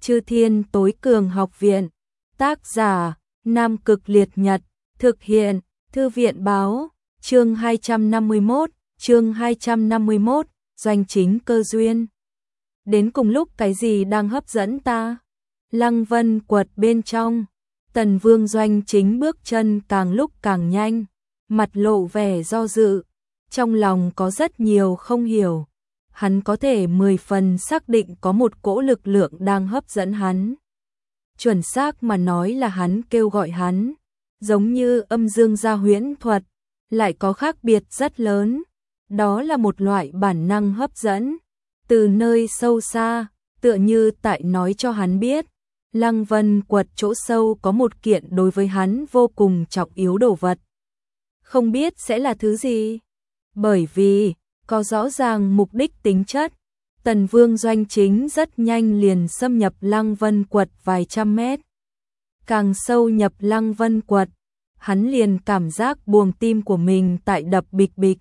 Chư Thiên Tối Cường Học Viện. Tác giả: Nam Cực Liệt Nhật. Thực hiện: Thư viện báo. Chương 251, doanh chính cơ duyên. Đến cùng lúc cái gì đang hấp dẫn ta? Lăng Vân Quật bên trong, Tần Vương doanh chính bước chân càng lúc càng nhanh, mặt lộ vẻ do dự, trong lòng có rất nhiều không hiểu. Hắn có thể 10 phần xác định có một cỗ lực lượng đang hấp dẫn hắn. Chuẩn xác mà nói là hắn kêu gọi hắn, giống như âm dương gia huyễn thuật, lại có khác biệt rất lớn. Đó là một loại bản năng hấp dẫn, từ nơi sâu xa, tựa như tại nói cho hắn biết, Lăng Vân Quật chỗ sâu có một kiện đối với hắn vô cùng trọng yếu đồ vật. Không biết sẽ là thứ gì? Bởi vì có rõ ràng mục đích tính chất, Tần Vương doanh chính rất nhanh liền xâm nhập Lăng Vân Quật vài trăm mét. Càng sâu nhập Lăng Vân Quật, hắn liền cảm giác buồng tim của mình tại đập bịch bịch.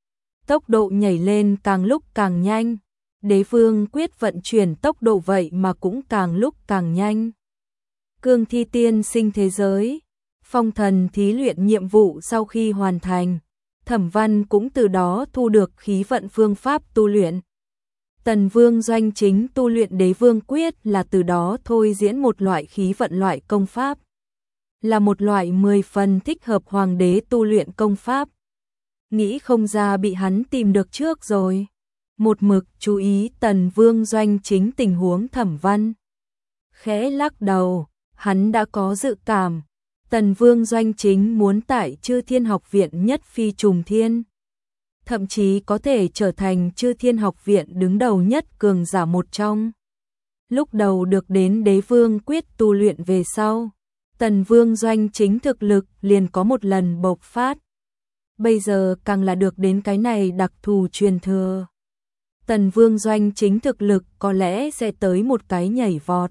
Tốc độ nhảy lên càng lúc càng nhanh, Đế Vương quyết vận chuyển tốc độ vậy mà cũng càng lúc càng nhanh. Cương thi tiên sinh thế giới, phong thần thí luyện nhiệm vụ sau khi hoàn thành, Thẩm Văn cũng từ đó thu được khí vận phương pháp tu luyện. Tần Vương doanh chính tu luyện Đế Vương quyết là từ đó thôi diễn một loại khí vận loại công pháp, là một loại 10 phần thích hợp hoàng đế tu luyện công pháp. Nghĩ không ra bị hắn tìm được trước rồi. Một mực chú ý Tần Vương doanh chính tình huống Thẩm Văn khẽ lắc đầu, hắn đã có dự cảm, Tần Vương doanh chính muốn tại Chư Thiên Học Viện nhất phi trùng thiên, thậm chí có thể trở thành Chư Thiên Học Viện đứng đầu nhất cường giả một trong. Lúc đầu được đến Đế Vương quyết tu luyện về sau, Tần Vương doanh chính thực lực liền có một lần bộc phát. Bây giờ càng là được đến cái này đặc thù truyền thừa, Tần Vương doanh chính thực lực có lẽ sẽ tới một cái nhảy vọt,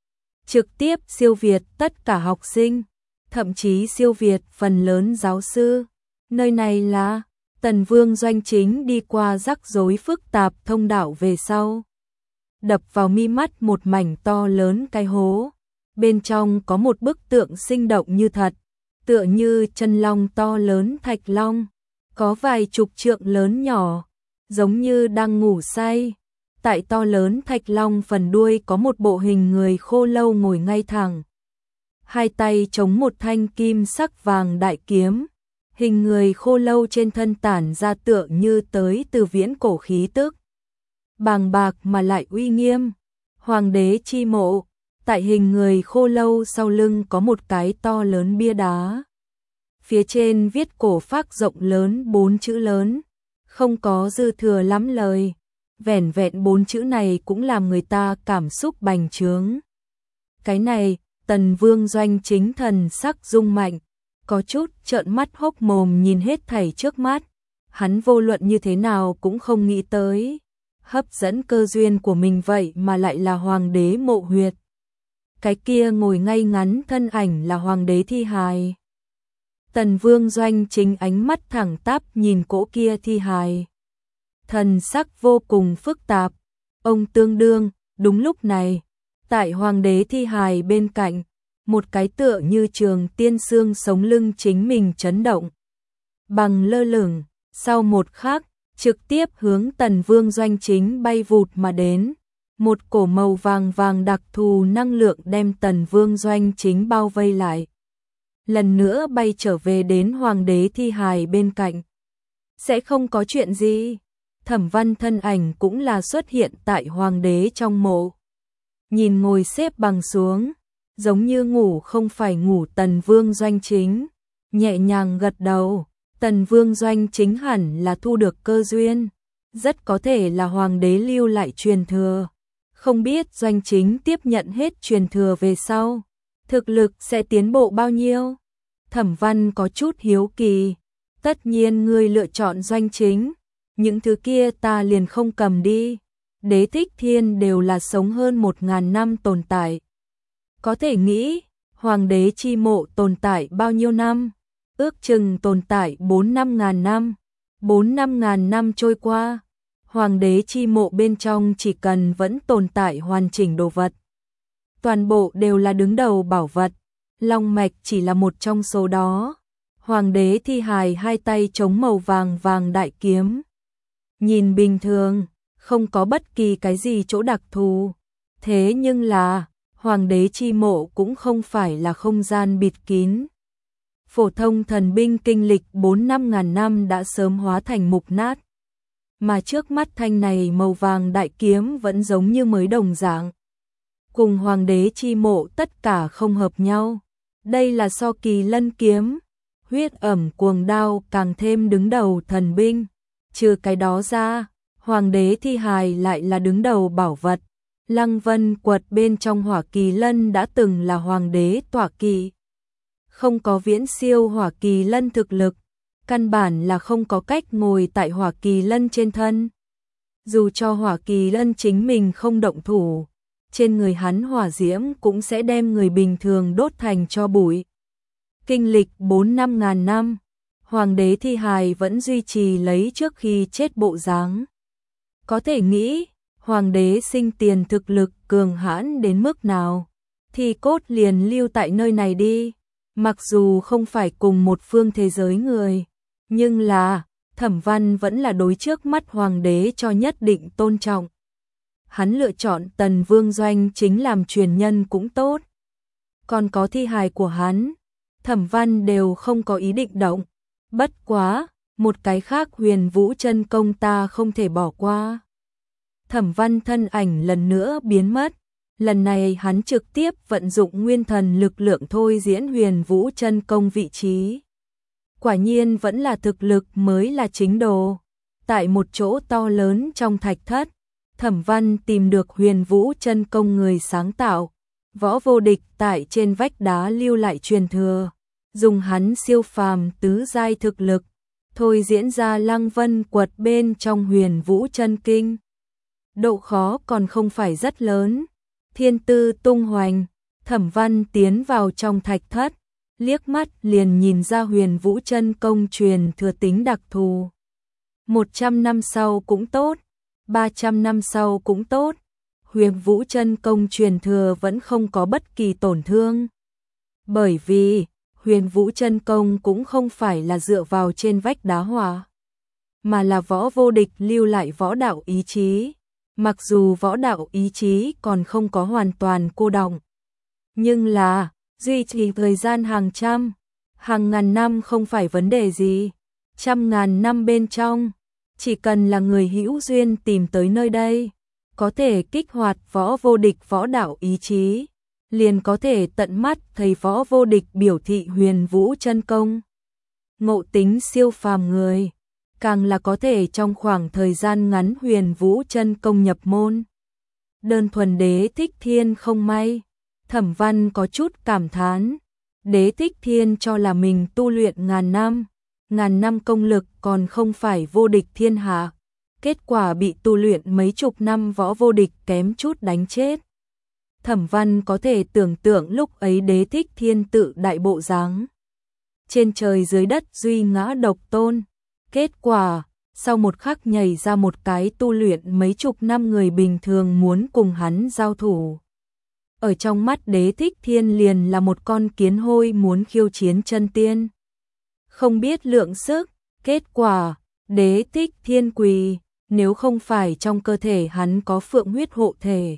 trực tiếp siêu việt tất cả học sinh, thậm chí siêu việt phần lớn giáo sư. Nơi này là Tần Vương doanh chính đi qua rắc rối phức tạp thông đạo về sau, đập vào mi mắt một mảnh to lớn cái hố. Bên trong có một bức tượng sinh động như thật, tựa như chân long to lớn thạch long, có vài chục trượng lớn nhỏ, giống như đang ngủ say. Tại to lớn thạch long phần đuôi có một bộ hình người khô lâu ngồi ngay thẳng, hai tay chống một thanh kim sắc vàng đại kiếm. Hình người khô lâu trên thân tản ra tựa như tới từ viễn cổ khí tức, bàng bạc mà lại uy nghiêm. Hoàng đế chi mộ, tại hình người khô lâu sau lưng có một cái to lớn bia đá. Phía trên viết cổ phác rộng lớn 4 chữ lớn, không có dư thừa lắm lời, vẻn vẹn 4 chữ này cũng làm người ta cảm xúc bành trướng. Cái này, Tần Vương doanh chính thần sắc rung mạnh, có chút trợn mắt hốc mồm nhìn hết thảy trước mắt. Hắn vô luận như thế nào cũng không nghĩ tới, hấp dẫn cơ duyên của mình vậy mà lại là hoàng đế mộ huyệt. Cái kia ngồi ngay ngắn thân ảnh là hoàng đế thi hài. Tần Vương doanh chính ánh mắt thẳng tắp nhìn cỗ kia thi hài, thần sắc vô cùng phức tạp. Ông tương đương. Đúng lúc này, tại hoàng đế thi hài bên cạnh, một cái tựa như trường tiên xương sống lưng chính mình chấn động, bằng lơ lửng, sau một khắc, trực tiếp hướng Tần Vương doanh chính bay vụt mà đến. Một cổ màu vàng vàng đặc thù năng lượng đem Tần Vương doanh chính bao vây lại, lần nữa bay trở về đến hoàng đế thi hài bên cạnh. Sẽ không có chuyện gì. Thẩm Văn thân ảnh cũng là xuất hiện tại hoàng đế trong mộ, nhìn ngồi xếp bằng xuống, giống như ngủ không phải ngủ Tần Vương doanh chính, nhẹ nhàng gật đầu. Tần Vương doanh chính hẳn là thu được cơ duyên, rất có thể là hoàng đế lưu lại truyền thừa. Không biết doanh chính tiếp nhận hết truyền thừa về sau, thực lực sẽ tiến bộ bao nhiêu? Thẩm Văn có chút hiếu kỳ. Tất nhiên ngươi lựa chọn doanh chính, những thứ kia ta liền không cầm đi. Đế thích thiên đều là sống hơn 1000 năm tồn tại. Có thể nghĩ, hoàng đế chi mộ tồn tại bao nhiêu năm? Ước chừng tồn tại 4-5 ngàn năm. 4-5 ngàn năm trôi qua, hoàng đế chi mộ bên trong chỉ cần vẫn tồn tại hoàn chỉnh đồ vật, toàn bộ đều là đứng đầu bảo vật, long mạch chỉ là một trong số đó. Hoàng đế thi hài hai tay chống màu vàng vàng đại kiếm. Nhìn bình thường, không có bất kỳ cái gì chỗ đặc thù. Thế nhưng là, hoàng đế chi mộ cũng không phải là không gian bịt kín. Phổ thông thần binh kinh lịch 4-5 ngàn năm đã sớm hóa thành mục nát. Mà trước mắt thanh này màu vàng đại kiếm vẫn giống như mới đồng dạng. Cùng hoàng đế chi mộ tất cả không hợp nhau. Đây là so kỳ lân kiếm, huyết ẩm cuồng đao càng thêm đứng đầu thần binh. Trừ cái đó ra, hoàng đế thi hài lại là đứng đầu bảo vật. Lăng Vân Quật bên trong hỏa kỳ lân đã từng là hoàng đế tọa kỵ. Không có viễn siêu hỏa kỳ lân thực lực, căn bản là không có cách ngồi tại hỏa kỳ lân trên thân. Dù cho hỏa kỳ lân chính mình không động thủ, trên người hắn hỏa diễm cũng sẽ đem người bình thường đốt thành tro bụi. Kinh lịch 4-5 ngàn năm, hoàng đế thi hài vẫn duy trì lấy trước khi chết bộ dáng. Có thể nghĩ, hoàng đế sinh tiền thực lực cường hãn đến mức nào, thì cốt liền lưu tại nơi này đi. Mặc dù không phải cùng một phương thế giới người, nhưng là, Thẩm Văn vẫn là đối trước mắt hoàng đế cho nhất định tôn trọng. Hắn lựa chọn Tần Vương Doanh chính làm truyền nhân cũng tốt. Còn có thi hài của hắn, Thẩm Văn đều không có ý định động. Bất quá, một cái khác Huyền Vũ chân công ta không thể bỏ qua. Thẩm Văn thân ảnh lần nữa biến mất. Lần này hắn trực tiếp vận dụng nguyên thần lực lượng thôi diễn Huyền Vũ chân công vị trí. Quả nhiên vẫn là thực lực mới là chính đồ. Tại một chỗ to lớn trong thạch thất, Thẩm Văn tìm được Huyền Vũ chân công người sáng tạo. Võ Vô Địch tại trên vách đá lưu lại truyền thừa. Dùng hắn siêu phàm tứ giai thực lực, thôi diễn ra Lăng Vân Quật bên trong Huyền Vũ chân kinh. Độ khó còn không phải rất lớn. Thiên tư tung hoành, Thẩm Văn tiến vào trong thạch thất, liếc mắt liền nhìn ra Huyền Vũ chân công truyền thừa tính đặc thù. 100 năm sau cũng tốt, 300 năm sau cũng tốt, Huyền Vũ chân công truyền thừa vẫn không có bất kỳ tổn thương. Bởi vì, Huyền Vũ chân công cũng không phải là dựa vào trên vách đá hỏa, mà là Võ Vô Địch lưu lại võ đạo ý chí. Mặc dù võ đạo ý chí còn không có hoàn toàn cô đọng, nhưng là duy trì thời gian hàng trăm, hàng ngàn năm không phải vấn đề gì. Trăm ngàn năm bên trong, chỉ cần là người hữu duyên tìm tới nơi đây, có thể kích hoạt Võ Vô Địch võ đạo ý chí, liền có thể tận mắt thấy Võ Vô Địch biểu thị Huyền Vũ chân công. Ngộ tính siêu phàm người, càng là có thể trong khoảng thời gian ngắn Huyền Vũ chân công nhập môn. Đơn thuần Đế Thích Thiên không may, Thẩm Văn có chút cảm thán. Đế Thích Thiên cho là mình tu luyện ngàn năm công lực còn không phải vô địch thiên hạ. Kết quả bị tu luyện mấy chục năm Võ Vô Địch kém chút đánh chết. Thẩm Văn có thể tưởng tượng lúc ấy Đế Thích Thiên tự đại bộ dáng. Trên trời dưới đất duy ngã độc tôn. Kết quả, sau một khắc nhảy ra một cái tu luyện mấy chục năm người bình thường muốn cùng hắn giao thủ. Ở trong mắt Đế Thích Thiên liền là một con kiến hôi muốn khiêu chiến chân tiên. Không biết lượng sức, kết quả, Đế Thích Thiên quỳ, nếu không phải trong cơ thể hắn có phượng huyết hộ thể,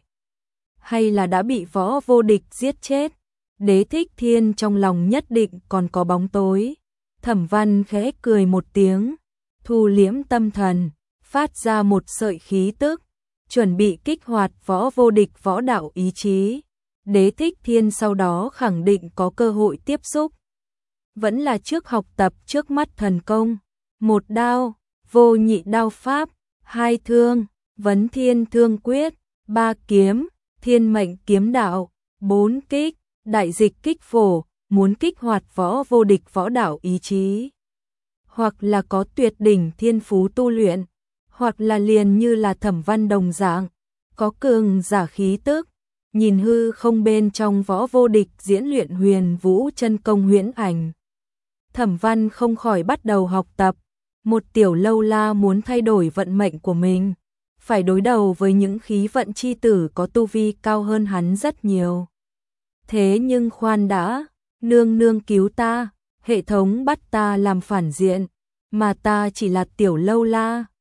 hay là đã bị Võ Vô Địch giết chết, Đế Thích Thiên trong lòng nhất định còn có bóng tối. Thẩm Văn khẽ cười một tiếng, thu liễm tâm thần, phát ra một sợi khí tức, chuẩn bị kích hoạt Võ Vô Địch võ đạo ý chí. Đế Thích Thiên sau đó khẳng định có cơ hội tiếp xúc. Vẫn là trước học tập trước mắt thần công. 1 đao, vô nhị đao pháp, 2 thương, vấn thiên thương quyết, 3 kiếm, thiên mệnh kiếm đạo, 4 kích, đại dịch kích phổ, muốn kích hoạt Võ Vô Địch võ đạo ý chí. Hoặc là có tuyệt đỉnh thiên phú tu luyện, hoặc là liền như là Thẩm Văn đồng dạng, có cường giả khí tức. Nhìn hư không bên trong Võ Vô Địch diễn luyện Huyền Vũ chân công huyễn ảnh. Thẩm Văn không khỏi bắt đầu học tập. Một tiểu lâu la muốn thay đổi vận mệnh của mình, phải đối đầu với những khí vận chi tử có tu vi cao hơn hắn rất nhiều. Thế nhưng khoan đã, nương nương cứu ta, hệ thống bắt ta làm phản diện, mà ta chỉ là tiểu lâu la,